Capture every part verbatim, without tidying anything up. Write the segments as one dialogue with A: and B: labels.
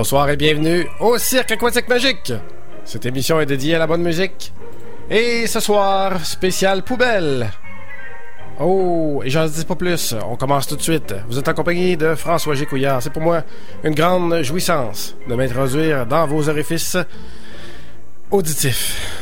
A: Bonsoir et bienvenue au Cirque Aquatique Magique. Cette émission est dédiée à la bonne musique. Et ce soir, spécial poubelle. Oh, et j'en dis pas plus, on commence tout de suite. Vous êtes en compagnie de François Gécouillard. C'est pour moi une grande jouissance de m'introduire dans vos orifices auditifs.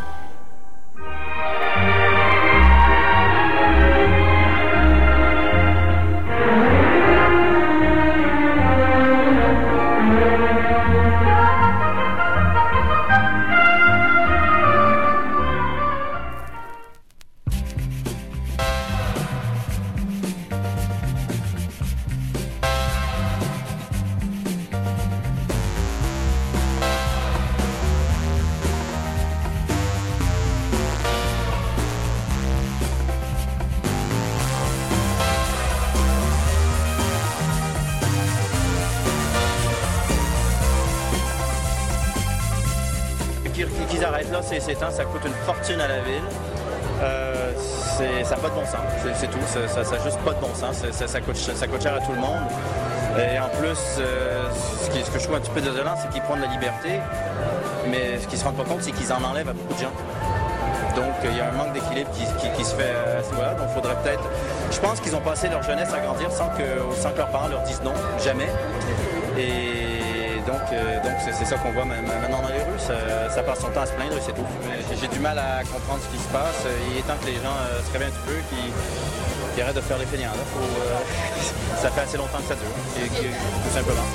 B: Qu'ils arrêtent là, c'est, c'est temps, ça coûte une fortune à la ville. Euh, c'est, ça n'a pas de bon sens, c'est, c'est tout. Ça n'a juste pas de bon sens. Ça, ça, coûte, ça coûte cher à tout le monde. Et en plus, euh, ce, qui, ce que je trouve un petit peu désolant, c'est qu'ils prennent la liberté, mais ce qu'ils ne se rendent pas compte, c'est qu'ils en enlèvent à beaucoup de gens. Donc, il y a un manque d'équilibre qui, qui, qui se fait à ce moment-là. Donc, il faudrait peut-être... Je pense qu'ils ont passé leur jeunesse à grandir sans que, sans que leurs parents leur disent non, jamais. Et... Donc, euh, donc c'est, c'est ça qu'on voit maintenant dans les rues. Ça, ça passe son temps à se plaindre et c'est tout. J'ai du mal à comprendre ce qui se passe. Il est temps que les gens euh, se réveillent un petit peu, qu'ils, qu'ils arrêtent de faire les feignants. Là. Faut, euh, ça fait assez longtemps que ça dure, et, et, tout simplement.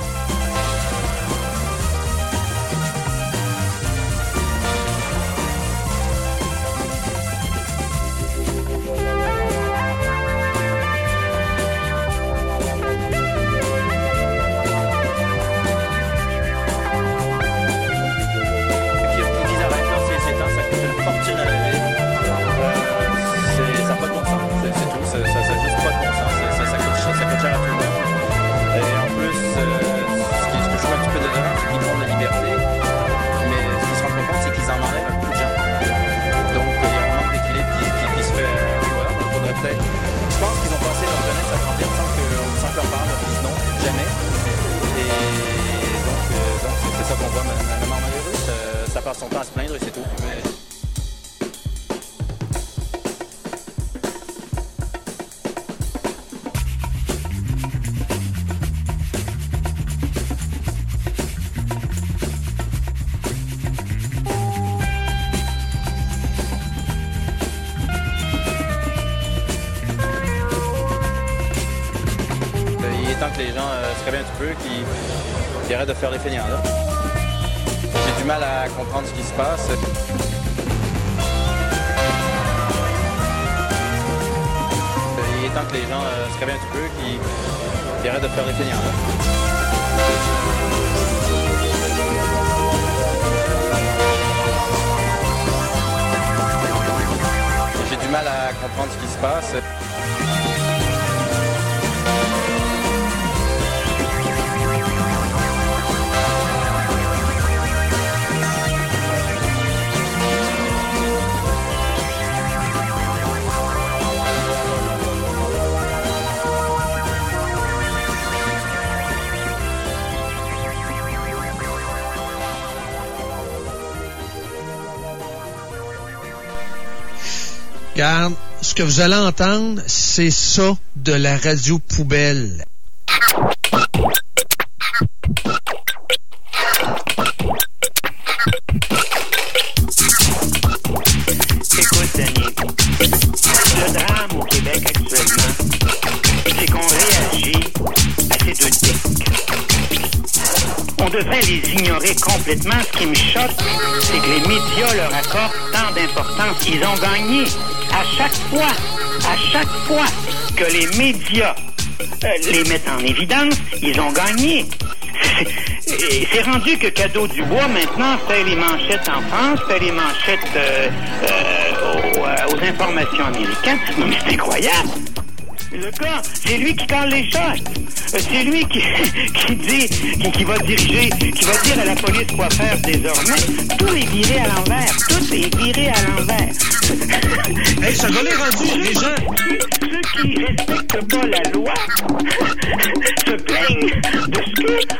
B: Son temps à se plaindre et c'est tout. Mais... Il est temps que les gens euh, se réveillent un petit peu, qu'ils, qu'ils arrêtent de faire les feignants. Là. J'ai du mal à comprendre ce qui se passe. Il est temps que les gens euh, se réveillent un petit peu, qu'ils, qu'ils arrêtent de faire les feignants. Là. J'ai du mal à comprendre ce qui se passe.
C: Regarde, ce que vous allez entendre, c'est ça de la radio poubelle.
D: Écoute, Daniel, le drame au Québec actuellement, c'est qu'on réagit à ces deux tics. On devrait les ignorer complètement. Ce qui me choque, c'est que les médias leur accordent tant d'importance. Ils ont gagné. À chaque fois, à chaque fois que les médias euh, les mettent en évidence, ils ont gagné. C'est, c'est rendu que Cadeau du Bois, maintenant, fait les manchettes en France, fait les manchettes euh, euh, aux, aux informations américaines. Non, mais c'est incroyable. Le gars, c'est lui qui cale les shots. C'est lui qui, qui dit, qui, qui va diriger, qui va dire à la police quoi faire désormais. Tout est viré à l'envers. Tout est viré à l'envers.
C: Hey, ça va les rendu, les gens.
D: Ceux qui respectent pas la loi se plaignent de ce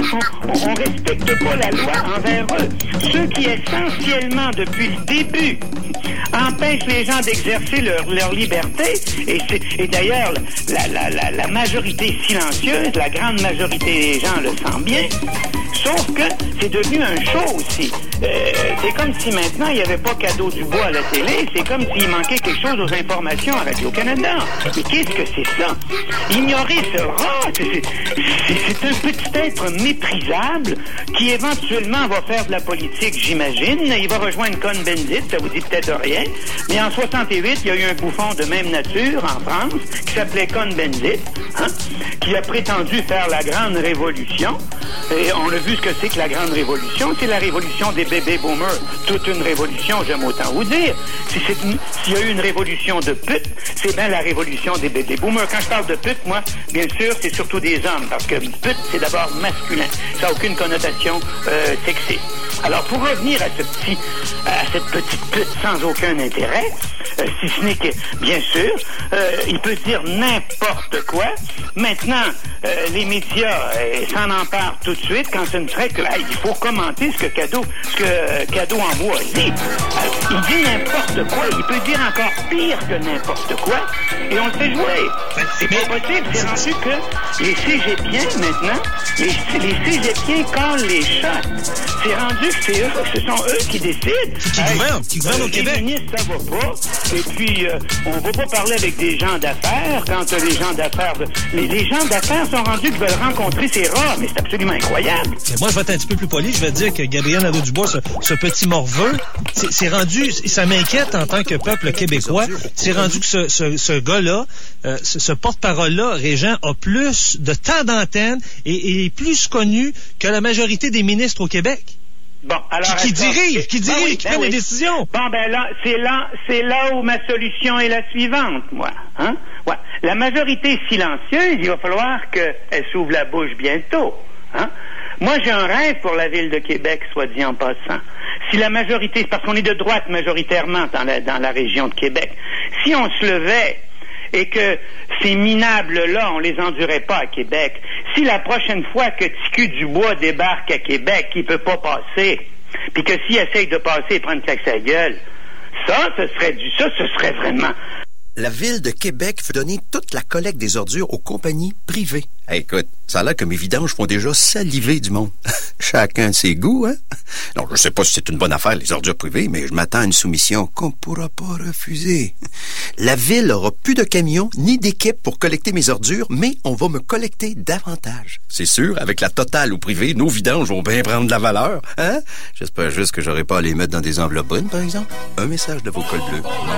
D: on, on respecte pas la loi envers eux. Ceux qui essentiellement, depuis le début, empêchent les gens d'exercer leur, leur liberté, et, c'est, et d'ailleurs, la, la, la, la majorité silencieuse, la grande majorité des gens le sent bien, sauf que c'est devenu un show aussi. Euh, c'est comme si maintenant, il n'y avait pas Cadeau du bois à la télé, c'est comme s'il manquait quelque chose aux informations à Radio-Canada. Mais qu'est-ce que c'est ça? Ignorer ce rat, c'est, c'est, c'est un petit être méprisable qui éventuellement va faire de la politique, j'imagine. Il va rejoindre Cohn-Bendit, ça vous dit peut-être rien. Mais en soixante-huit, il y a eu un bouffon de même nature en France qui s'appelait Cohn-Bendit, hein, qui a prétendu faire la grande révolution. Et on a vu ce que c'est que la grande révolution. C'est la révolution des bébés boomers. Toute une révolution, j'aime autant vous dire. Si c'est une, s'il y a eu une révolution de putes, c'est bien la révolution des bébés boomers. Quand je parle de putes, moi, bien sûr, c'est surtout des hommes, parce que pute, c'est d'abord masculin. Ça n'a aucune connotation euh, sexiste. Alors, pour revenir à ce petit, à cette petite pute sans aucun intérêt, euh, si ce n'est que, bien sûr, euh, il peut dire n'importe quoi. Maintenant, euh, les médias euh, s'en emparent tout de suite quand ce ne serait que, hey, il faut commenter ce que Cadeau, ce que euh, Cadeau en bois dit. Euh, il dit n'importe quoi. Il peut dire encore pire que n'importe quoi. Et on le fait jouer. C'est pas possible. C'est rendu que les cégepiens, maintenant, les, les cégepiens collent les shots. C'est rendu que c'est eux, ce sont eux qui décident.
C: Qui hey, gouvernent, qui gouvernent euh, au Québec. Les ministres, ça va pas. Et puis, euh, on va pas parler avec des gens d'affaires quand euh, les gens d'affaires... Les, les gens d'affaires sont rendus qu'ils veulent rencontrer ces rats, mais c'est absolument incroyable. Mais moi, je vais être un petit peu plus poli. Je vais dire que Gabriel Nadeau-Dubois, ce, ce petit morveux, c'est, c'est rendu... Ça m'inquiète en tant que peuple québécois. C'est rendu que ce, ce, ce gars-là, euh, ce, ce porte-parole-là, Régent, a plus de temps d'antenne et est plus connu que la majorité des ministres au Québec.
D: Bon, alors...
C: Qui, qui dirige, qui dirige, ben oui, qui ben prend oui. les décisions.
D: Bon, ben là, c'est là, c'est là où ma solution est la suivante, moi. Hein? Ouais. La majorité silencieuse, il va falloir qu'elle s'ouvre la bouche bientôt. Hein? Moi, j'ai un rêve pour la ville de Québec, soit dit en passant. Si la majorité, parce qu'on est de droite majoritairement dans la, dans la région de Québec, si on se levait et que ces minables-là, on les endurait pas à Québec. Si la prochaine fois que Ticu Dubois débarque à Québec, il peut pas passer, puis que s'il essaye de passer, il prend une claque sa gueule, ça, ce serait du, ça, ce serait vraiment...
E: La Ville de Québec veut donner toute la collecte des ordures aux compagnies privées. Hey, écoute, ça a l'air que mes vidanges font déjà saliver du monde. Chacun de ses goûts, hein? Non, je sais pas si c'est une bonne affaire, les ordures privées, mais je m'attends à une soumission qu'on pourra pas refuser. La Ville aura plus de camions ni d'équipe pour collecter mes ordures, mais on va me collecter davantage. C'est sûr, avec la totale ou privée, nos vidanges vont bien prendre de la valeur, hein? J'espère juste que j'aurai pas à les mettre dans des enveloppes brunes, par exemple. Un message de vos cols bleus.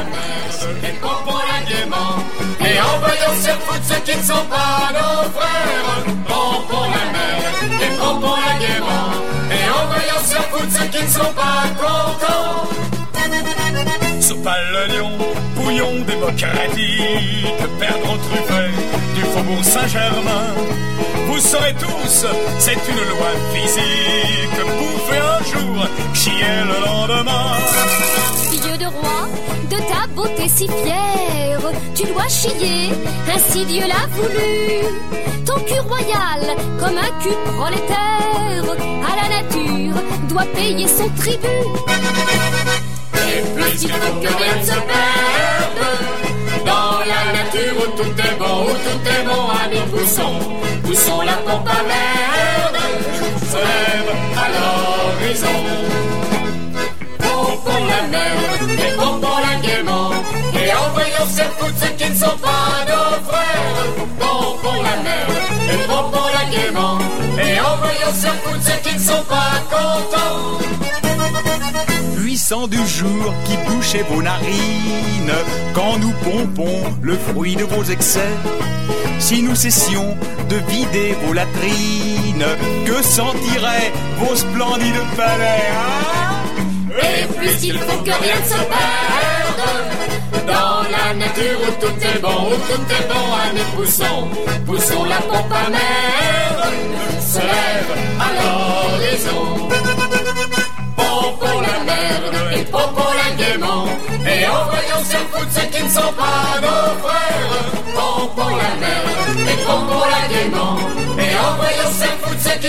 F: Et envoyons sur foot ceux qui ne sont pas nos frères. Bon pour la mer et bon pour la gaiement. Et envoyons sur foot ceux qui ne sont pas contents.
G: Sopal le lion, bouillon démocratique, perdre Truffet du faubourg Saint-Germain. Vous saurez tous, c'est une loi physique. Bouffer un jour, chier le lendemain.
H: Vieux de roi, de ta beauté si fière, tu dois chier, ainsi Dieu l'a voulu. Ton cul royal, comme un cul prolétaire, à la nature, doit payer son tribut.
F: Et plus il faut que rien ne se perde, dans la nature où tout est bon, où tout est bon, amis, poussons, poussons la pompe à merde, se lève à l'horizon. Bon pour la merde, et bon pour la gaiement, et envoyons sur foot ceux qui ne sont pas nos frères. Bon pour la merde, et bon pour la gaiement, et envoyons sur foot ceux qui ne sont pas contents.
G: Puissant du jour qui bouchez vos narines, quand nous pompons le fruit de vos excès. Si nous cessions de vider vos latrines, que sentiraient vos splendides palais, hein?
F: Et puisqu'il faut que rien ne se perde, dans la nature où tout est bon, où tout est bon, amis, poussons, poussons la pompe à merde, se lève à l'horizon. Bon pour la merde et bon pour la gaiement, et envoyons sur foot ceux qui ne sont pas nos frères. Bon pour la merde et bon pour la gaiement, et envoyons sur foot ceux qui ne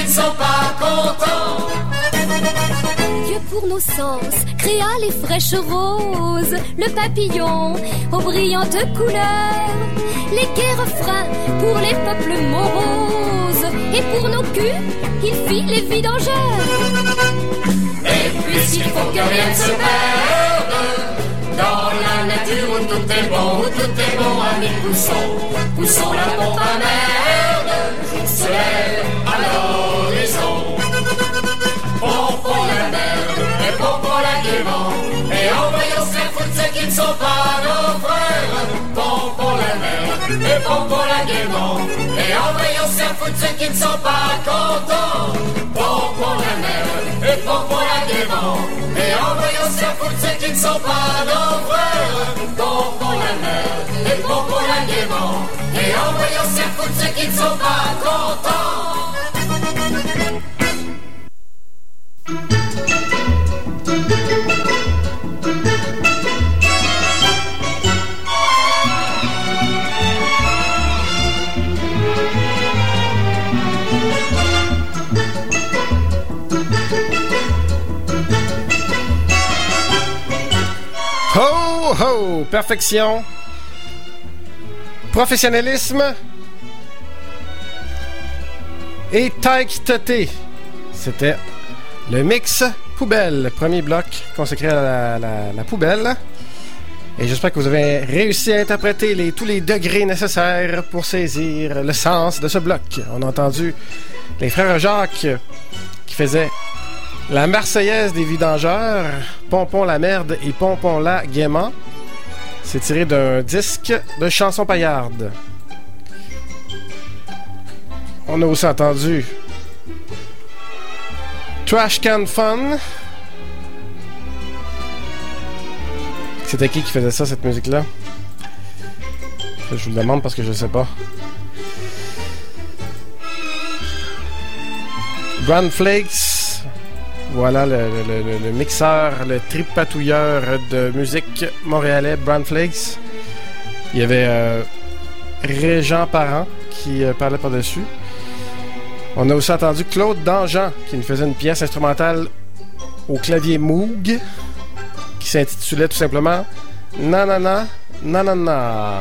F: ne sont pas contents.
H: Dieu pour nos sens créa les fraîches roses, le papillon aux brillantes couleurs, les gai refrains pour les peuples moroses, et pour nos culs, il fit les vidangeurs.
F: Et puisqu'il faut que rien ne se perde, dans la nature où tout est bon, où tout est bon, amis, poussons, poussons la pompe à merde, se lève à l'horizon. Pompons la merde et pompons la gaiement, et envoyons se faire foutre ceux qui ne sont pas nos frères. Pompons la merde et pompons la gaiement, et envoyons se faire foutre ceux qui ne sont pas contents. Pompons la merde et pompons la gaiement, et envoyons se faire foutre ceux qui ne sont pas nos frères. Pompons la merde et pompons la gaiement, et envoyons se faire foutre ceux qui ne sont pas contents.
A: Ho, ho! Perfection. Professionnalisme. Et taille-toté. C'était le mix poubelle. Premier bloc consacré à la, la, la poubelle. Et j'espère que vous avez réussi à interpréter les, tous les degrés nécessaires pour saisir le sens de ce bloc. On a entendu les frères Jacques qui faisaient la Marseillaise des vidangeurs, Pompons la merde et Pompons-la gaiement. C'est tiré d'un disque de chansons paillardes. On a aussi entendu Trash Can Fun. C'était qui qui faisait ça, cette musique-là? Je vous le demande parce que je sais pas. Grand Flakes. Voilà le, le, le, le mixeur, le tripatouilleur de musique montréalais, Brand Flakes. Il y avait euh, Régent Parent qui euh, parlait par-dessus. On a aussi entendu Claude Dangean qui nous faisait une pièce instrumentale au clavier Moog qui s'intitulait tout simplement Nanana Nanana.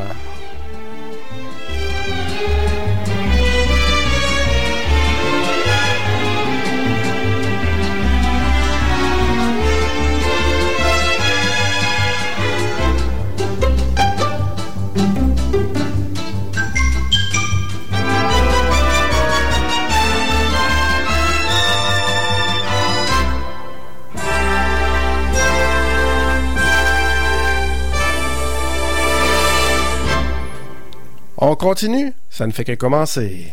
A: On continue, ça ne fait que commencer.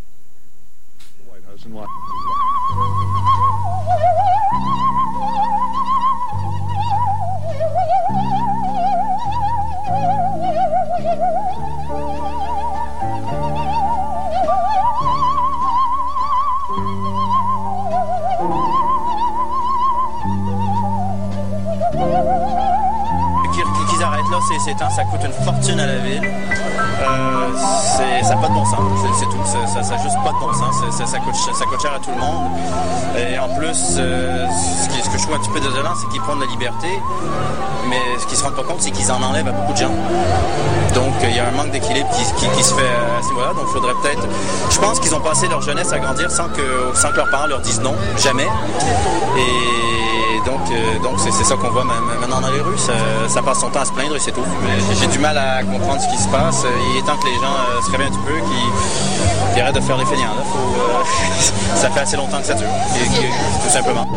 B: Qu'ils arrêtent là, ces, ces temps, ça coûte une fortune à la ville. Euh, c'est, ça n'a pas de bon sens, c'est, c'est tout, ça, ça, ça juste pas de bon sens, ça, ça, coûte, ça coûte cher à tout le monde. Et en plus, euh, ce, qui, ce que je trouve un petit peu désolant, c'est qu'ils prennent la liberté, mais ce qu'ils se rendent pas compte, c'est qu'ils en enlèvent à beaucoup de gens. Donc il euh, y a un manque d'équilibre qui, qui, qui se fait à ce niveau-là, donc il faudrait peut-être... Je pense qu'ils ont passé leur jeunesse à grandir sans que, sans que leurs parents leur disent non, jamais. Et donc, euh, donc c'est, c'est ça qu'on voit maintenant dans les rues, ça, ça passe son temps à se plaindre et c'est tout. J'ai, j'ai du mal à comprendre ce qui se passe. Il est temps que les gens euh, se réveillent un petit peu, qu'ils, qu'ils arrêtent de faire les feignants. Là. Faut, euh, ça fait assez longtemps que ça dure, et, et, tout simplement.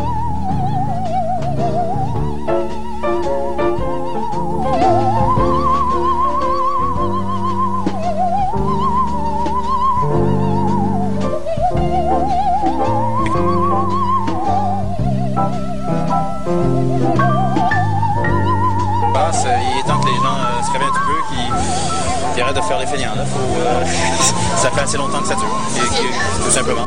B: Il est temps que les gens euh, se réveillent un petit peu, qu'ils, qu'ils arrêtent de faire les feignants. Là. Faut, euh, ça fait assez longtemps que ça dure, et, et, tout simplement.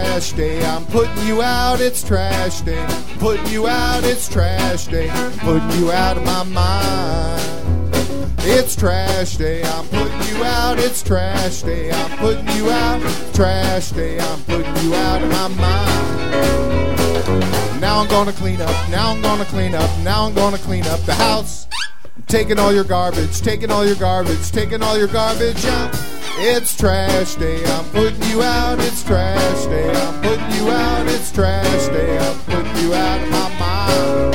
I: trash day. I'm putting you out, it's trash day. Putting you out, it's trash day. Putting you out of my mind. It's trash day. I'm putting you out, it's trash day. I'm putting you out, trash day. I'm putting you out of my mind. Now I'm gonna clean up, now I'm gonna clean up, now I'm gonna clean up the house. I'm taking all your garbage, taking all your garbage, taking all your garbage out. It's trash day, I'm putting you out, it's trash day. I'm putting you out, it's trash day. I'm putting you out of my mind.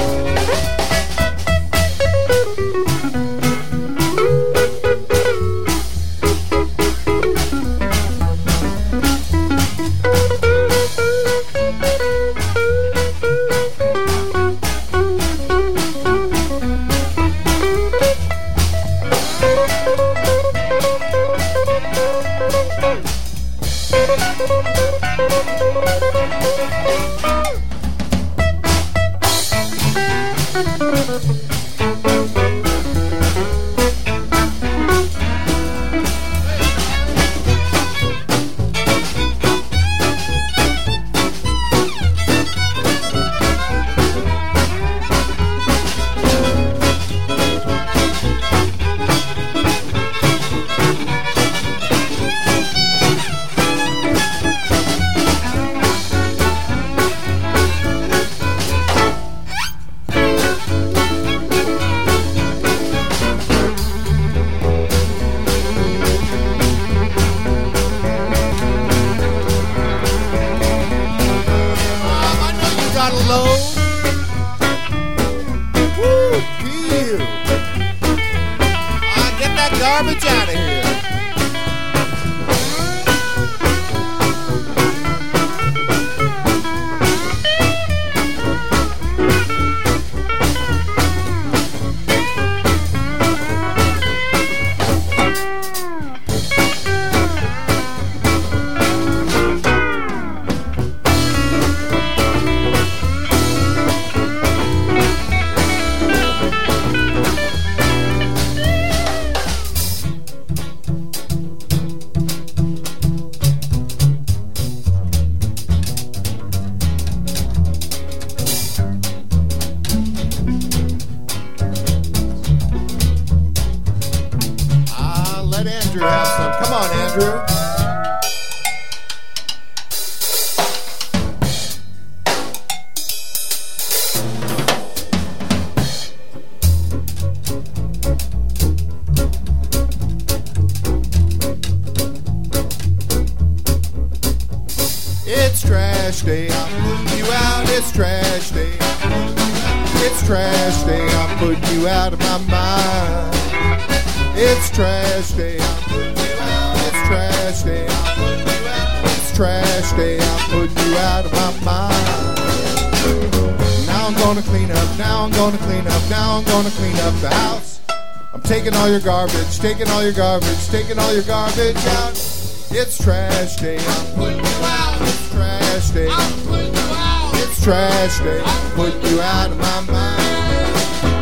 I: Taking all your garbage, taking all your garbage, taking all your garbage out. It's trash day, I'm putting you out. It's trash day, I'm putting you out. It's trash day, I'm putting you out of my mind.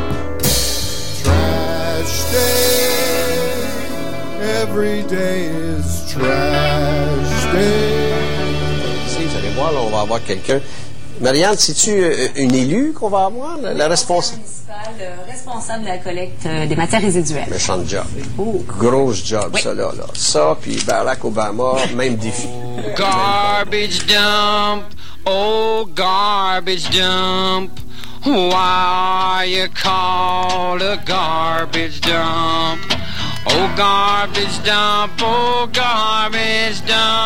I: Trash day, every day is trash day.
J: Ici, vous allez voir, là, on va avoir quelqu'un. Marianne, c'est-tu une élue qu'on va avoir, la, la responsable?
K: Le responsable de la collecte des matières résiduelles.
J: Méchant job. Oh. Grosse job, oui. Ça, là, là. Ça, puis Barack Obama, même défi.
L: Garbage dump, oh, garbage dump. Why you call a garbage dump? Oh, garbage dump, oh, garbage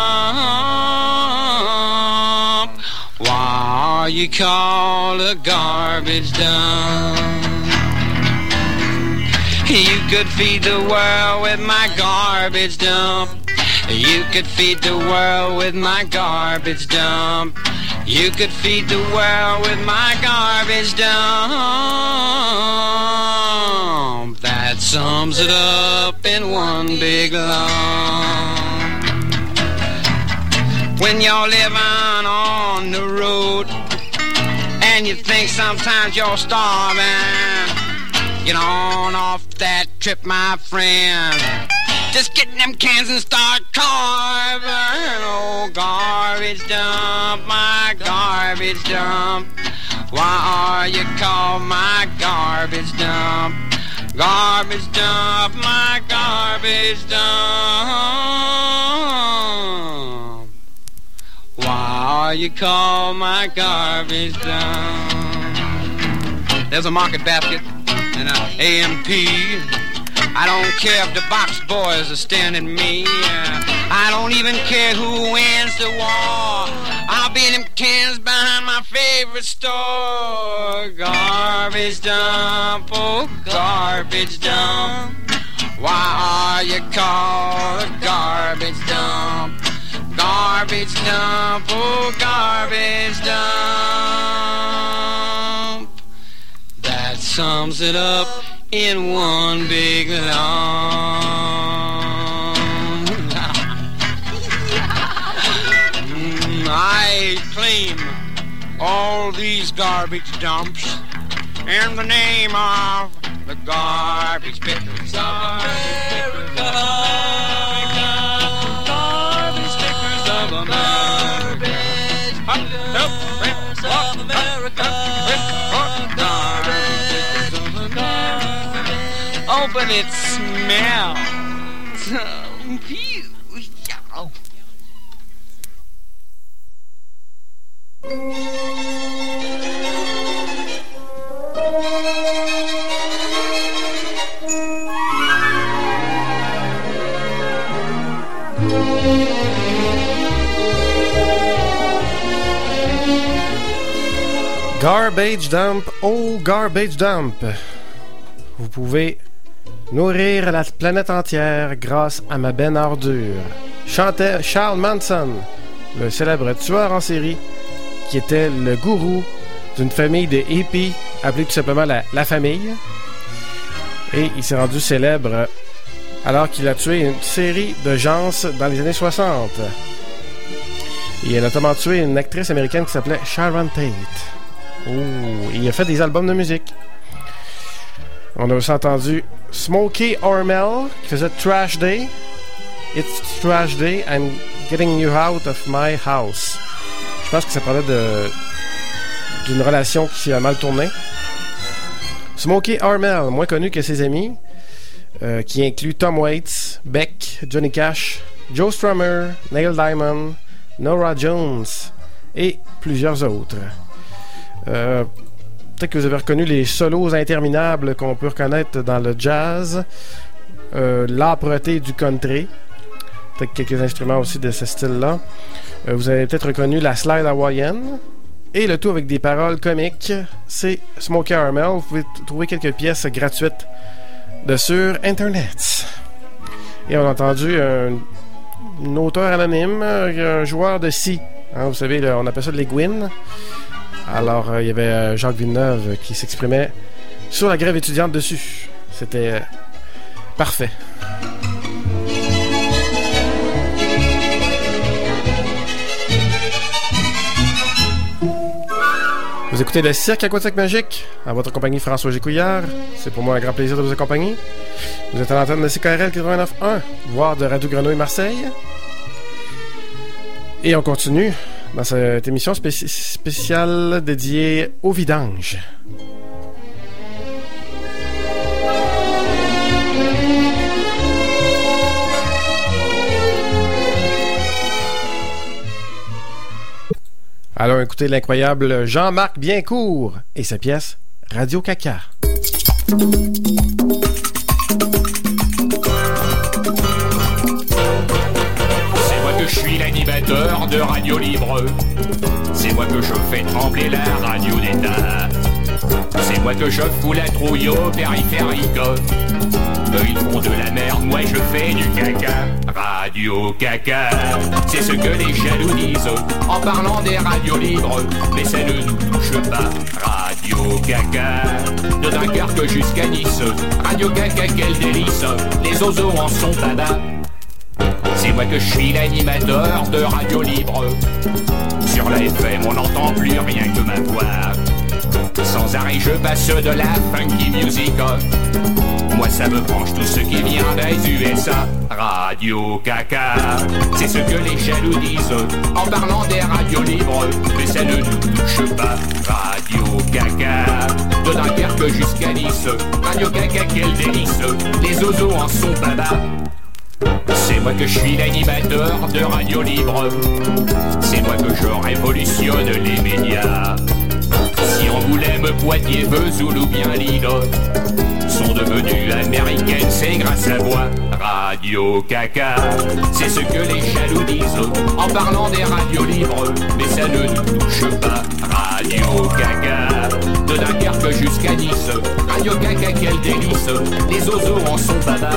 L: dump. Why you call a garbage dump? You could feed the world with my garbage dump. You could feed the world with my garbage dump. You could feed the world with my garbage dump. That sums it up in one big lump. When you're living on the road and you think sometimes you're starving, get on off that trip, my friend. Just get in them cans and start carving. Oh, garbage dump, my garbage dump. Why are you called my garbage dump? Garbage dump, my garbage dump. Why are you called my garbage dump? There's a market basket and an A M P. I don't care if the box boys are standing me. I don't even care who wins the war. I'll be in them cans behind my favorite store. Garbage dump, oh garbage dump. Why are you called a garbage dump? Garbage dump, oh garbage dump. That sums it up in one big lump. mm, I claim all these garbage dumps in the name of the garbage pickers of America. Garbage pickers of America. Garbage pickers of America. Oh, but it smells.
A: Garbage dump, oh garbage dump. Vous pouvez nourrir la planète entière grâce à ma benne à ordures. Chantait Charles Manson, le célèbre tueur en série, qui était le gourou d'une famille de hippies appelée tout simplement la, la famille. Et il s'est rendu célèbre alors qu'il a tué une série de gens dans les années soixante. Il a notamment tué une actrice américaine qui s'appelait Sharon Tate. Oh, il a fait des albums de musique. On a aussi entendu Smokey Hormel qui faisait Trash Day. It's Trash Day, I'm getting you out of my house. Je pense que ça parlait de d'une relation qui a mal tourné. Smokey Hormel, moins connu que ses amis, euh, qui inclut Tom Waits, Beck, Johnny Cash, Joe Strummer, Neil Diamond, Norah Jones et plusieurs autres. Euh, peut-être que vous avez reconnu les solos interminables qu'on peut reconnaître dans le jazz, euh, l'âpreté du country, peut-être quelques instruments aussi de ce style-là. Euh, vous avez peut-être reconnu la slide hawaïenne et le tout avec des paroles comiques. C'est Smokey Hormel. Vous pouvez t- trouver quelques pièces gratuites de sur Internet. Et on a entendu un, un auteur anonyme, un joueur de scie. Hein, vous savez, là, on appelle ça de l'aiguine. Alors, euh, il y avait euh, Jacques Villeneuve qui s'exprimait sur la grève étudiante dessus. C'était euh, parfait. Vous écoutez le Cirque Aquatique Magique, à votre compagnie François Gécouillard. C'est pour moi un grand plaisir de vous accompagner. Vous êtes à l'antenne de C K R L quatre-vingt-neuf point un, voire de Radio Grenouille Marseille. Et on continue dans cette émission spéci- spéciale dédiée au vidange. Alors écoutez l'incroyable Jean-Marc Biencourt et sa pièce Radio Caca.
M: Je suis l'animateur de Radio Libre. C'est moi que je fais trembler la radio d'État. C'est moi que je fous la trouille au périphérique. Eux ils font de la merde, moi je fais du caca. Radio Caca, c'est ce que les jaloux disent en parlant des radios libres. Mais ça ne nous touche pas. Radio Caca, de Dunkerque jusqu'à Nice. Radio Caca, quel délice. Les oiseaux en sont tabac. C'est moi que je suis l'animateur de Radio Libre. Sur la F M, on n'entend plus rien que ma voix. Sans arrêt je passe de la funky music. Moi ça me branche tout ce qui vient des U S A. Radio caca, c'est ce que les jaloux disent en parlant des radios libres, mais ça ne nous touche pas. Radio caca, de Dunkerque jusqu'à Nice. Radio caca, quel délice, les oiseaux en sont baba. C'est moi que je suis l'animateur de Radio Libre. C'est moi que je révolutionne les médias. Si Angoulême, Poitiers, Vesoul ou bien Lille sont devenues américaines, c'est grâce à moi. Radio caca, c'est ce que les jaloux disent en parlant des radios libres, mais ça ne nous touche pas. Radio caca, de Dunkerque jusqu'à Nice. Radio caca, quel délice, les oiseaux en sont baba.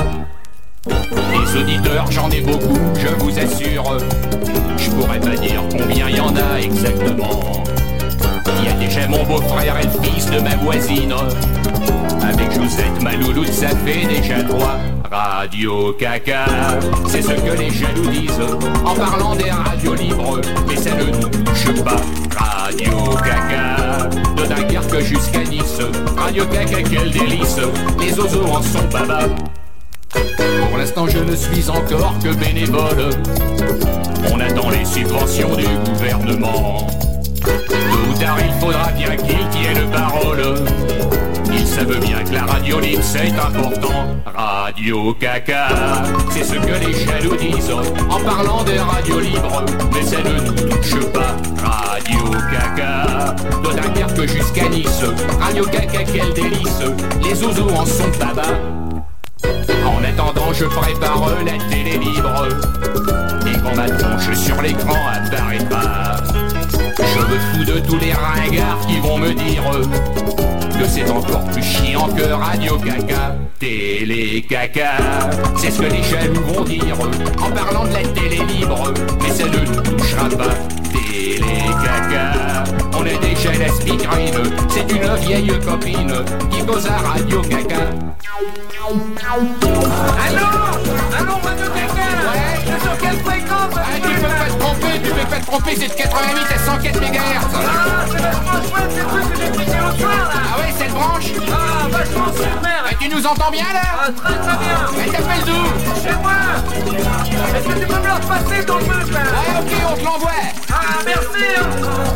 M: Les auditeurs, j'en ai beaucoup, je vous assure. Je pourrais pas dire combien y en a exactement. Il y a déjà mon beau-frère et le fils de ma voisine. Avec Josette, ma louloute, ça fait déjà trois. Radio caca, c'est ce que les jaloux disent en parlant des radios libres, mais ça ne nous touche pas. Radio caca, de Dunkerque jusqu'à Nice. Radio caca, quel délice, les oiseaux en sont baba. Pour l'instant je ne suis encore que bénévole. On attend les subventions du gouvernement. Tôt ou tard il faudra bien qu'ils tiennent parole. Ils savent bien que la radio libre c'est important. Radio caca, c'est ce que les jaloux disent en parlant des radios libres, mais ça ne nous touche pas. Radio caca, de Dunkerque jusqu'à Nice. Radio caca, quel délice, les oiseaux en sont baba. En attendant je prépare la télé libre, et quand ma tronche sur l'écran apparaîtra, je me fous de tous les ringards qui vont me dire que c'est encore plus chiant que Radio caca. Télé caca, c'est ce que les jaloux vont dire en parlant de la télé libre, mais ça ne nous touchera pas. Télé caca, on est déjà la speakerine, c'est une vieille copine qui cause à Radio caca.
F: Allô Allô, Radio caca. Ouais, c'est sur quelle fréquence?
M: Ah, tu peux pas te tromper, tu peux pas te tromper, c'est de quatre-vingt-huit à cent quatre mégahertz.
F: Ah, c'est vachement chouette, c'est le truc que j'ai piqué l'autre soir, là.
M: Ah ouais, cette branche?
F: Ah, vachement super.
M: Et tu nous entends bien, là?
F: Ah, très très bien.
M: Mais t'appelles d'où?
F: Chez moi. Est-ce que tu peux me le repasser dans le bus, là?
M: Ouais, ok, on te l'envoie.
F: Ah, merci, hein.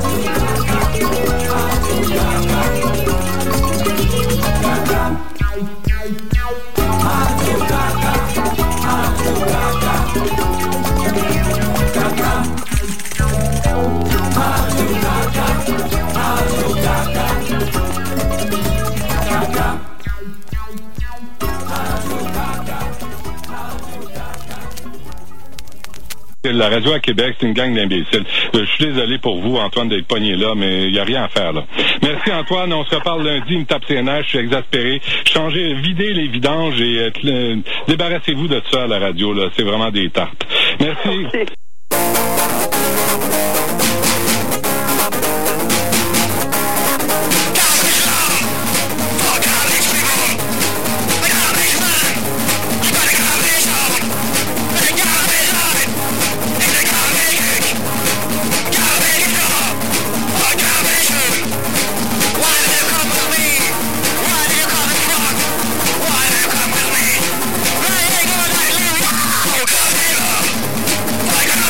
N: La radio à Québec, c'est une gang d'imbéciles. Je suis désolé pour vous, Antoine, d'être pogné là, mais il n'y a rien à faire, là. Merci, Antoine. On se reparle lundi. Il me tape ses nerfs. Je suis exaspéré. Changez, videz les vidanges et euh, débarrassez-vous de ça à la radio, là. C'est vraiment des tartes. Merci. Okay.
F: Like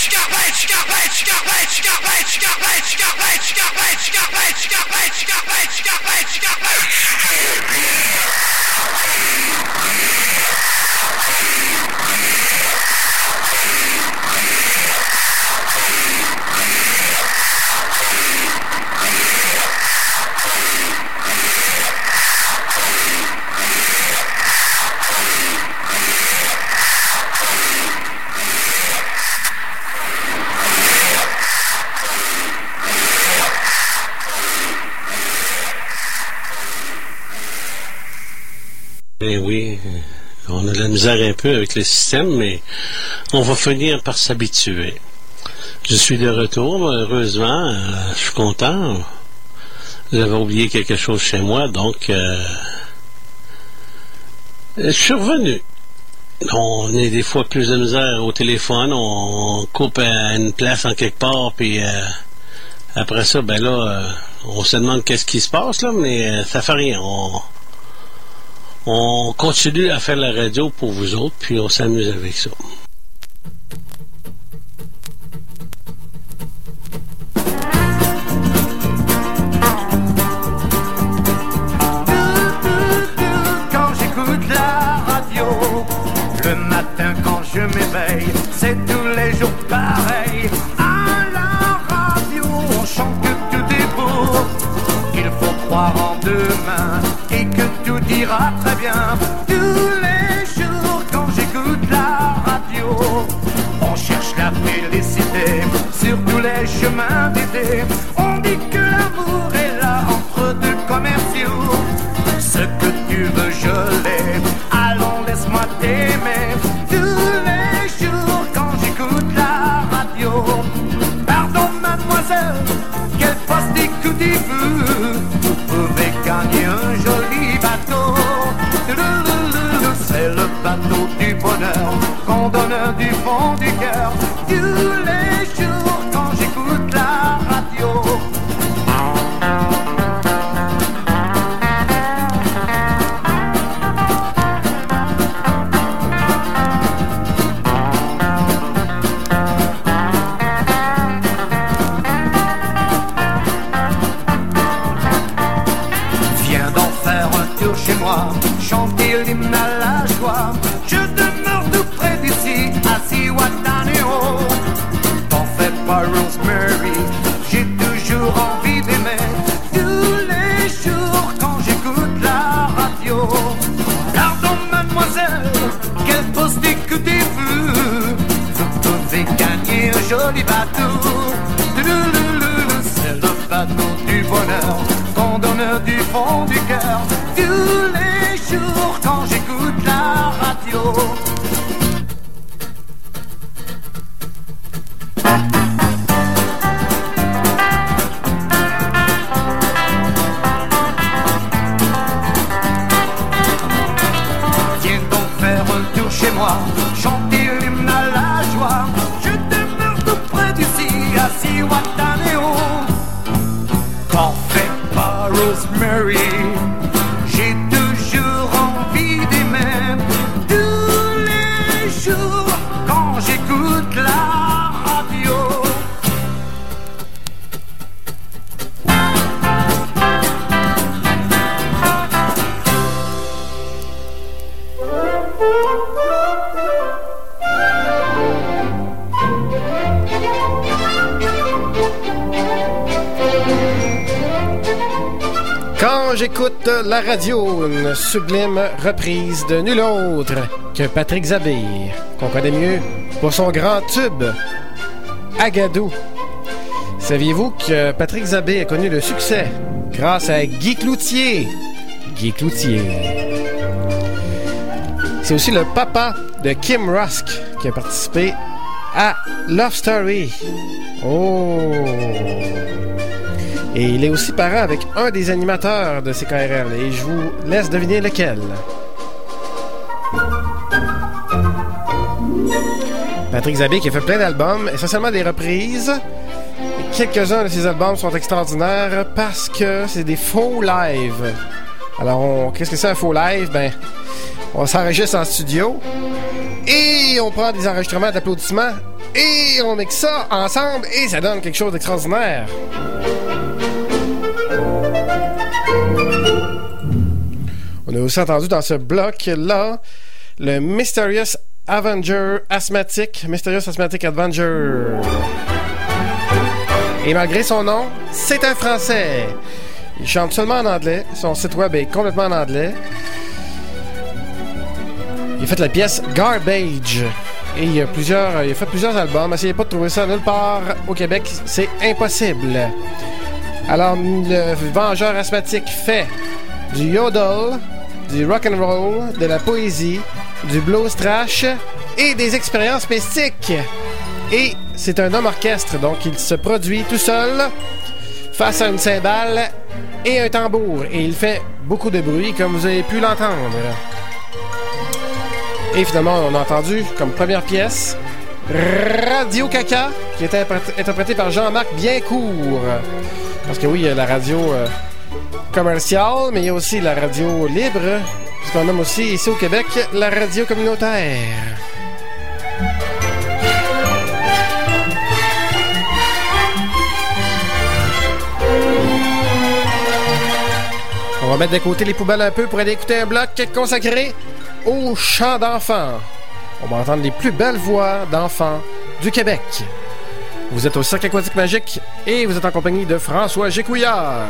O: Eh oui, on a de la misère un peu avec le système, mais on va finir par s'habituer. Je suis de retour, heureusement, euh, je suis content. J'avais oublié quelque chose chez moi, donc euh, je suis revenu. On est des fois plus de misère au téléphone, on coupe à une place en quelque part, puis euh, après ça, ben là, euh, on se demande qu'est-ce qui se passe, là, mais euh, ça fait rien. On, on continue à faire la radio pour vous autres, puis on s'amuse avec ça.
P: Quand j'écoute la radio, le matin quand je m'éveille, c'est tous les jours pareil. À la radio, on chante que tout est beau, qu'il faut croire en demain et que tout ira très bien. Tous les jours quand j'écoute la radio, on cherche la félicité sur tous les chemins d'été. On dit que l'amour est là entre deux commerciaux. Ce que tu veux je l'ai, allons laisse-moi t'aimer. Tous les jours quand j'écoute la radio, pardon mademoiselle, quel poste écoutez-vous? Vous pouvez gagner un joli bateau. C'est le bateau du bonheur qu'on donne du fond du cœur. Tous les jours quand j'écoute la radio. Viens donc faire un tour chez moi, chanter l'hymne à la joie. Je demeure tout près d'ici, assis Wataneo. T'en fais pas Rosemary, j'ai toujours envie d'aimer. Tous les jours quand j'écoute la radio. Pardon mademoiselle, quel poste écoutez-vous? Vous pouvez gagner un joli bateau. C'est le bateau du bonheur qu'on donne du fond du cœur. Tous les jours quand j'écoute la radio. Viens donc faire un tour chez moi, chanter l'hymne à la joie. Je demeure tout près d'ici, assis Wataneo. T'en fais pas Rosemary, j'ai toujours envie d'aimer. Tous les jours quand j'écoute la radio.
A: Quand j'écoute la radio, une sublime reprise de nul autre que Patrick Zabé, qu'on connaît mieux pour son grand tube Agadou. Saviez-vous que Patrick Zabé a connu le succès grâce à Guy Cloutier? Guy Cloutier. C'est aussi le papa de Kim Rusk qui a participé à Love Story. Oh! Et il est aussi parent avec un des animateurs de C K R L. Et je vous laisse deviner lequel. Patrick Zabé qui a fait plein d'albums, essentiellement des reprises. Et quelques-uns de ces albums sont extraordinaires parce que c'est des faux live. Alors, on... qu'est-ce que c'est un faux live? Ben, on s'enregistre en studio et on prend des enregistrements d'applaudissements Et on mixe ça ensemble et ça donne quelque chose d'extraordinaire. On a aussi entendu dans ce bloc-là le Mysterious Avenger Asthmatic, Mysterious Asthmatic Avenger. Et malgré son nom, c'est un Français. Il chante seulement en anglais. Son site web est complètement en anglais. Il a fait la pièce Garbage. Et il a, plusieurs, il a fait plusieurs albums. Essayez pas de trouver ça nulle part au Québec. C'est impossible. Alors, le Vengeur Asthmatique fait du yodel, du rock'n'roll, de la poésie, du blues trash et des expériences mystiques. Et c'est un homme orchestre, donc il se produit tout seul face à une cymbale et un tambour. Et il fait beaucoup de bruit, comme vous avez pu l'entendre. Et finalement, on a entendu comme première pièce Radio Caca, qui est interprétée par Jean-Marc Biencourt. Parce que oui, il y a la radio euh, commerciale, mais il y a aussi la radio libre, puisqu'on nomme aussi ici au Québec la radio communautaire. On va mettre de côté les poubelles un peu pour aller écouter un bloc consacré au chant d'enfants. On va entendre les plus belles voix d'enfants du Québec. Vous êtes au Cirque Aquatique Magique et vous êtes en compagnie de François Gécouillard.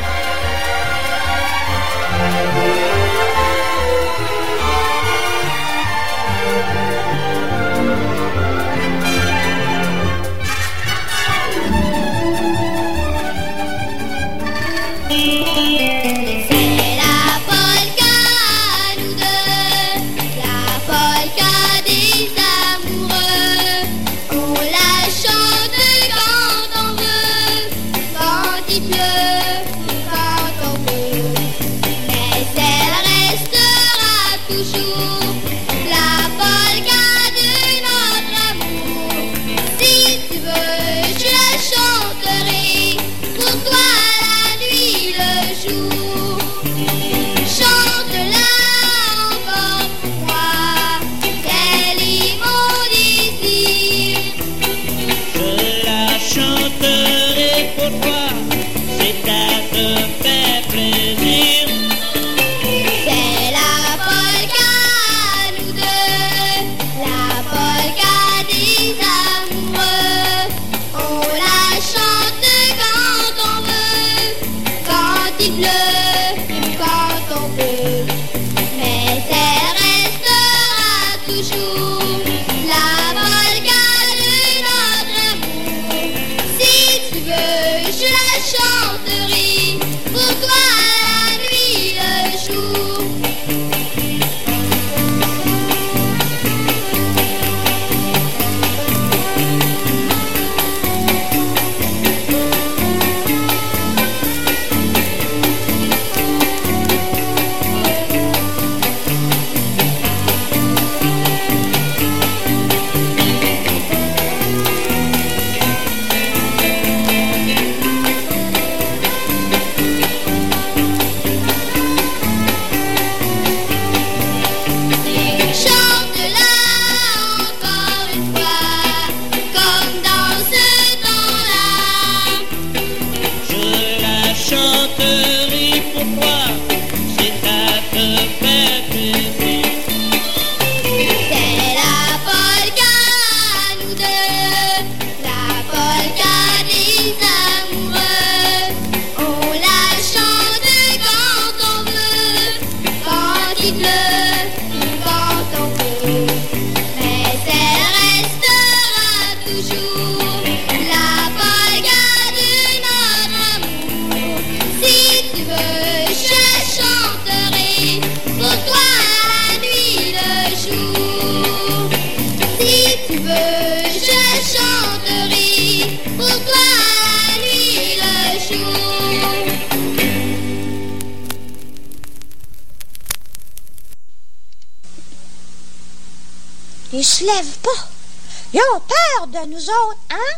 Q: Ils se lèvent pas. Ils ont peur de nous autres, hein?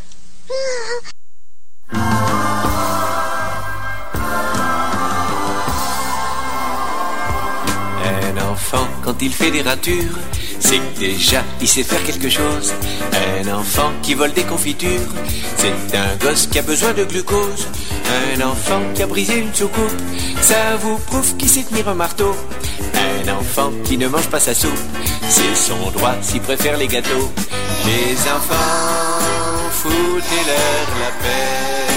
R: Un enfant, quand il fait des ratures, c'est que déjà il sait faire quelque chose. Un enfant qui vole des confitures, c'est un gosse qui a besoin de glucose. Un enfant qui a brisé une soucoupe, ça vous prouve qu'il sait tenir un marteau. Un enfant qui ne mange pas sa soupe, c'est son droit s'il préfère les gâteaux. Les enfants, foutez-leur la paix.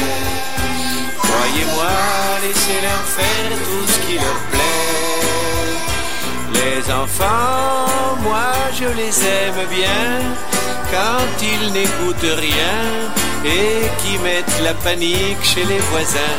R: Croyez-moi, laissez-leur faire tout ce qui leur plaît. Les enfants, moi je les aime bien, quand ils n'écoutent rien et qui mettent la panique chez les voisins.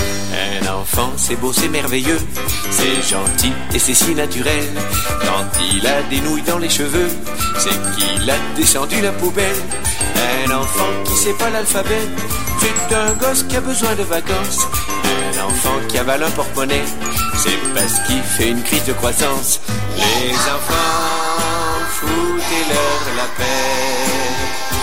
R: Un enfant, c'est beau, c'est merveilleux, c'est gentil et c'est si naturel. Quand il a des nouilles dans les cheveux, c'est qu'il a descendu la poubelle. Un enfant qui sait pas l'alphabet, c'est un gosse qui a besoin de vacances. Un enfant qui avale un porte-monnaie, c'est parce qu'il fait une crise de croissance. Les enfants, foutez-leur la paix.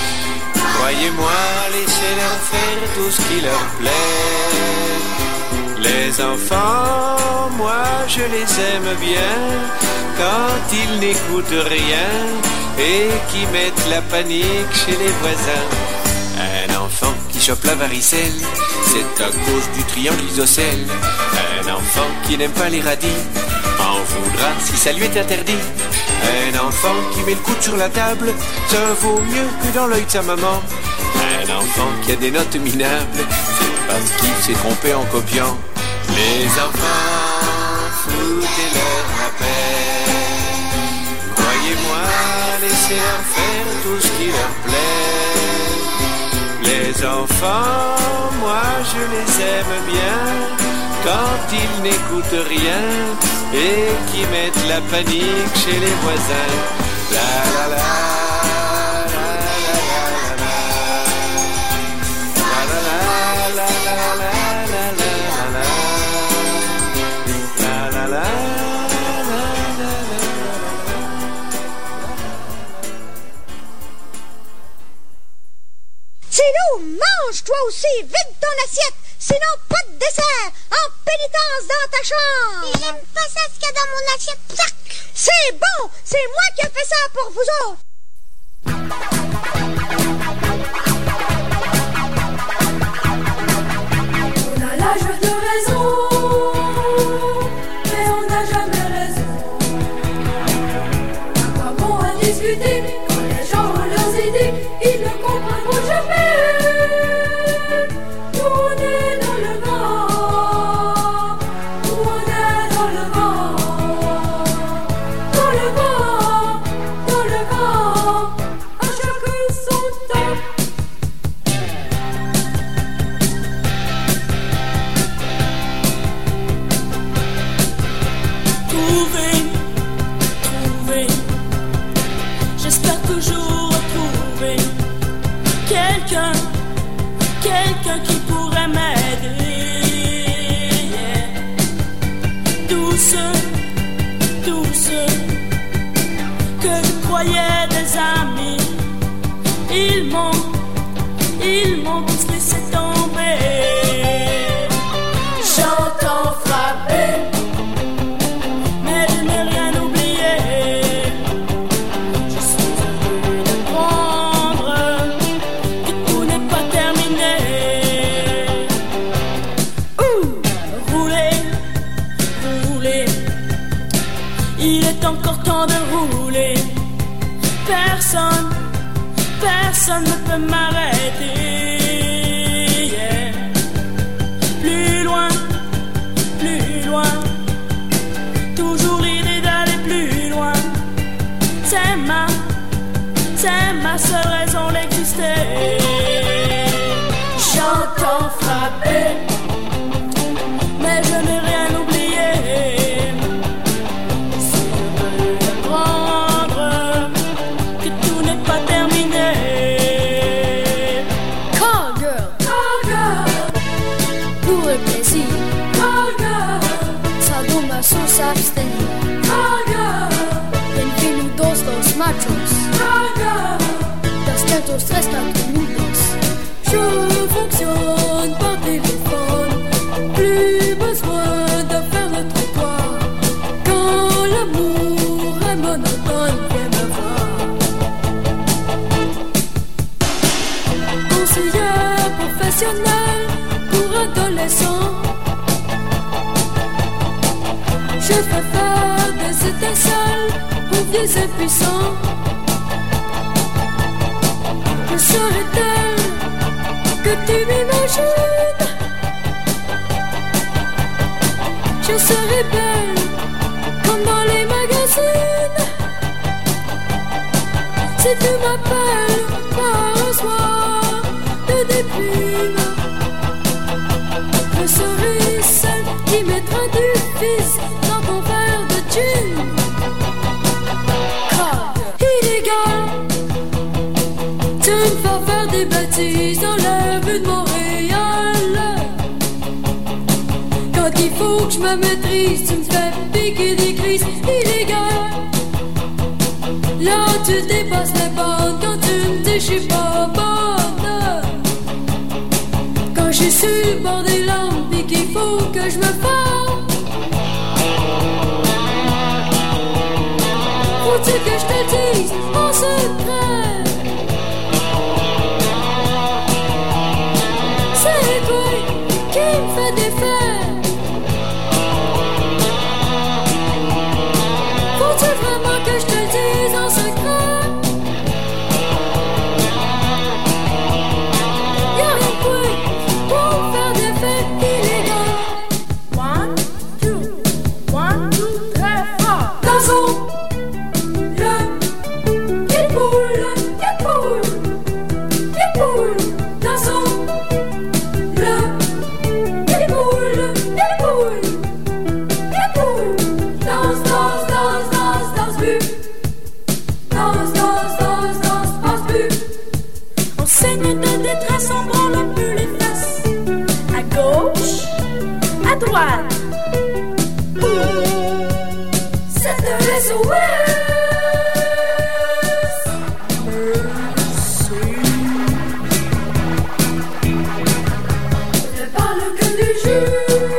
R: Croyez-moi, laissez-leur faire tout ce qui leur plaît. Les enfants, moi je les aime bien, quand ils n'écoutent rien et qui mettent la panique chez les voisins. Un enfant qui chope la varicelle, c'est à cause du triangle isocèle. Un enfant qui n'aime pas les radis en voudra si ça lui est interdit. Un enfant qui met le coude sur la table, ça vaut mieux que dans l'œil de sa maman. Un enfant qui a des notes minables, c'est parce qu'il s'est trompé en copiant. Les enfants, foutez-leur la paix. Croyez-moi, laissez-leur faire tout ce qui leur plaît. Les enfants, moi je les aime bien, quand ils n'écoutent rien et qui mettent la panique chez les voisins. La la la.
Q: Sinon, mange toi aussi, vide ton assiette, sinon pas de dessert, en pénitence dans ta chambre. Mais j'aime pas ça ce qu'il y a dans mon assiette. Sac. C'est bon, c'est moi qui ai fait ça pour vous autres.
F: On a l'âge de raison, mais on n'a jamais raison. À quoi bon à discuter quand les gens ont leurs idées, ils ne comprendront jamais.
S: Quelqu'un qui pourrait m'aider. Tous ceux, tous ceux que je croyais des amis, ils m'ont, ils m'ont tous laissé tomber. J'entends frapper, mais je n'ai rien oublié. Je suis heureux de prendre que tout n'est pas terminé. Il est encore temps de rouler. Personne, personne ne peut m'arrêter. Yeah. Plus loin, plus loin. Toujours l'idée d'aller plus loin. C'est ma, c'est ma seule raison d'exister. J'entends frapper, mais je n'ai rien oublié. Sus abstenir. Bienvenidos los machos. Das tetos tres minutos. Je fonctionne par téléphone. Plus besoin de faire le trottoir. Quand l'amour est monotone, viens me vieux impuissant. Que serait-elle que tu m'imagines? Je serais belle comme dans les magazines. Si tu m'appelles par un soir de déprime, je serai celle qui mettra du fils dans ton verre de gin. Car illégal, tu me fais faire des bêtises dans la rue de Montréal. Quand il faut que je me maîtrise, tu me fais piquer des crises illégales. Là tu dépasses les bornes quand tu me dis je suis pas bonne. Quand je suis sur le bord des larmes et qu'il faut que je me forme, faut-tu que je te dise en secret? C'est toi qui me fait des faits. Faut-tu vraiment que je te le dise en secret? Y'a rien de quoi pour faire des faits illégaux. One, two, one, two, très fort. Dansons le qu'il boule, qu'il boule, qu'il boule. Dansons le qu'il boule, qu'il boule, qu'il boule. Danse, danse, danse, danse, danse plus. Danse, danse, danse, danse, passe plus. On saigne de détresse, on branle un peu les fesses. À gauche, à droite. C'est de l'S O S. Ne parle que du jus.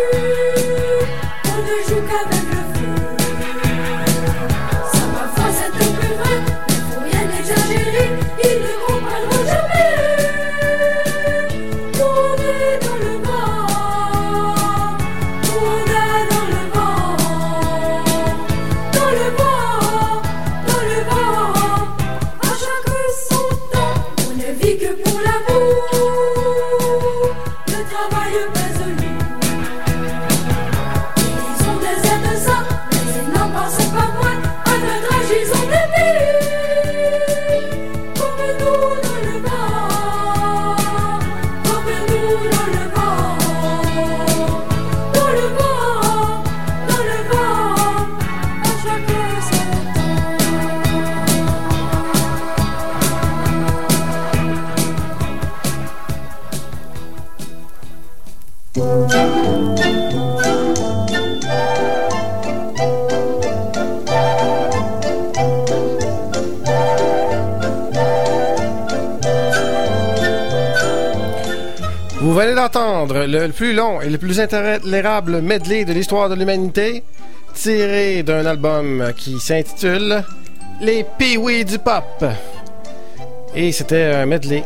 S: On ne joue qu'avec le feu. Ça ma foi c'est un peu vrai, mais faut rien exagérer, ils ne comprendront jamais. On est dans le vent, on est dans le vent, dans le vent, dans le vent. À chaque son temps, on ne vit que pour l'amour. Le travail pèse lui. Ils ont des aides de ça, mais ils n'en passent pas moins. À notre âge, ils ont des vies. Comme nous dans le vent, comme nous dans le vent, dans le vent, dans le vent. À chaque son
A: Vous venez d'entendre le plus long et le plus intolérable medley de l'histoire de l'humanité, tiré d'un album qui s'intitule Les Pee-Wee du Pop. Et c'était un medley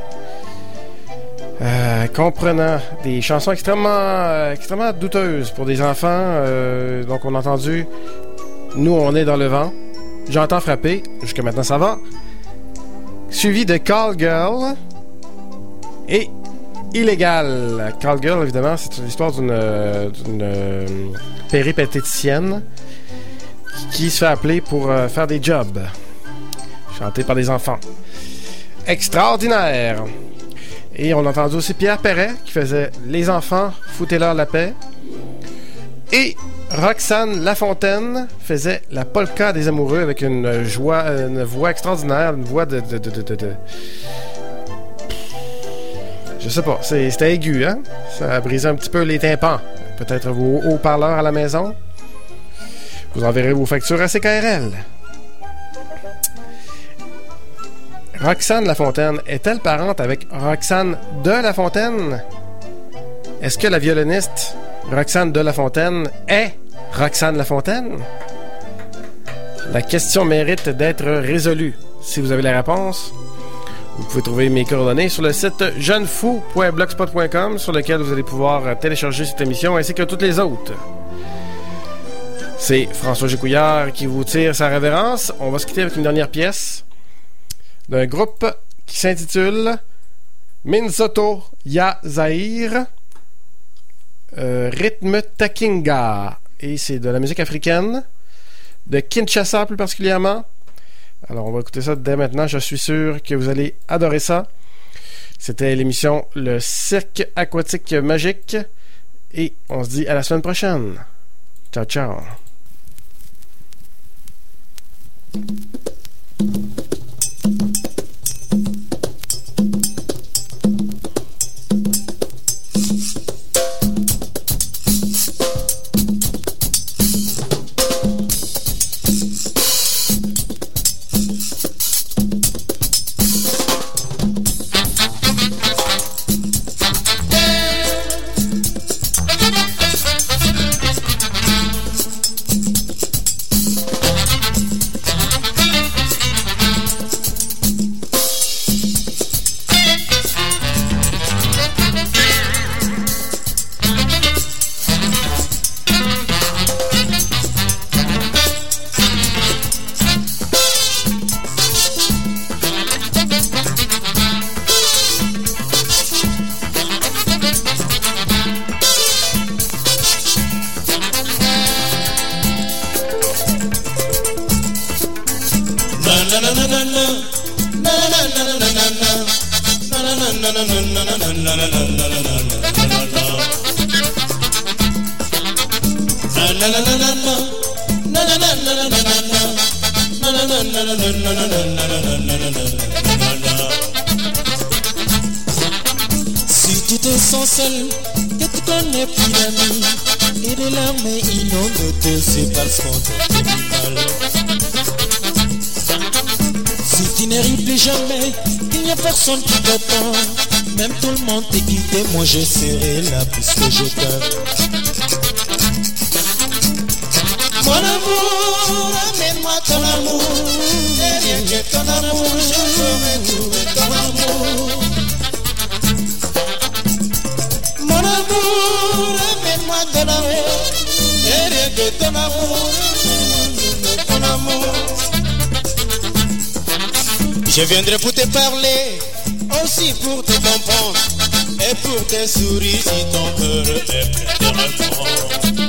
A: euh, comprenant des chansons extrêmement, euh, extrêmement douteuses pour des enfants. Euh, donc on a entendu Nous on est dans le vent, J'entends frapper, jusque maintenant ça va, suivi de Call Girl et Illégal. Call Girl, évidemment, c'est l'histoire d'une, d'une euh, péripatéticienne qui se fait appeler pour euh, faire des jobs, chantée par des enfants. Extraordinaire! Et on a entendu aussi Pierre Perret qui faisait Les enfants, foutez-leur la paix. Et Roxane Lafontaine faisait La polka des amoureux avec une joie, une voix extraordinaire, une voix de... de, de, de, de je sais pas, c'est, c'était aigu, hein? Ça a brisé un petit peu les tympans. Peut-être vos haut-parleurs à la maison. Vous enverrez vos factures à C K R L. Roxane Lafontaine est-elle parente avec Roxane de Lafontaine? Est-ce que la violoniste Roxane de Lafontaine est Roxane Lafontaine? La question mérite d'être résolue. Si vous avez la réponse, vous pouvez trouver mes coordonnées sur le site jeunefou point blogspot point com, sur lequel vous allez pouvoir télécharger cette émission ainsi que toutes les autres. C'est François Gécouillard qui vous tire sa révérence. On va se quitter avec une dernière pièce d'un groupe qui s'intitule Minsoto Ya Zahir, euh, rythme Takinga. Et c'est de la musique africaine, de Kinshasa plus particulièrement. Alors on va écouter ça dès maintenant. Je suis sûr que vous allez adorer ça. C'était l'émission Le Cirque Aquatique Magique. Et on se dit à la semaine prochaine. Ciao, ciao.
T: Si tu te sens seul, que tu connais plus d'amis, et de larmes inondent tes yeux parce qu'on t'a fait du mal. Si tu ne ris plus jamais, qu'il n'y a personne qui t'attend, même tout le monde t'est quitté, moi je serai là puisque je t'aime. Mon amour, amène-moi ton amour, et rien que ton amour, je ferai trouver ton amour. Mon amour, amène-moi ton amour, et rien que ton amour, ton amour. Je viendrai pour te parler, aussi pour te comprendre, et pour te sourire si ton cœur est plein de répondre.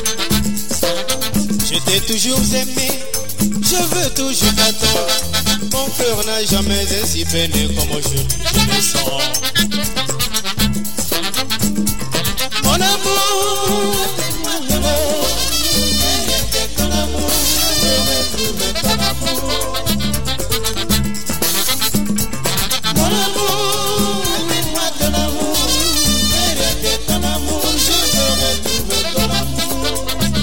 T: Je t'ai toujours aimé, je veux toujours t'attendre. Mon cœur n'a jamais ainsi peiné comme aujourd'hui je me sens. Mon amour, mon amour, ton amour, je veux trouver ton amour. Mon amour, amène-moi ton amour, et ton amour, je veux retrouver ton amour.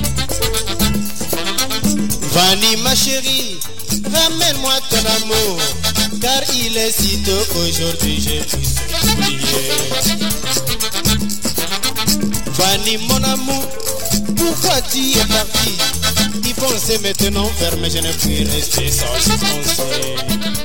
T: Vanny ma chérie, ramène-moi ton amour, car il est si tôt qu'aujourd'hui je puisse oublier. Vanny mon amour, pourquoi tu es parti? Tu pensais maintenant faire mais je ne puis rester sans y penser.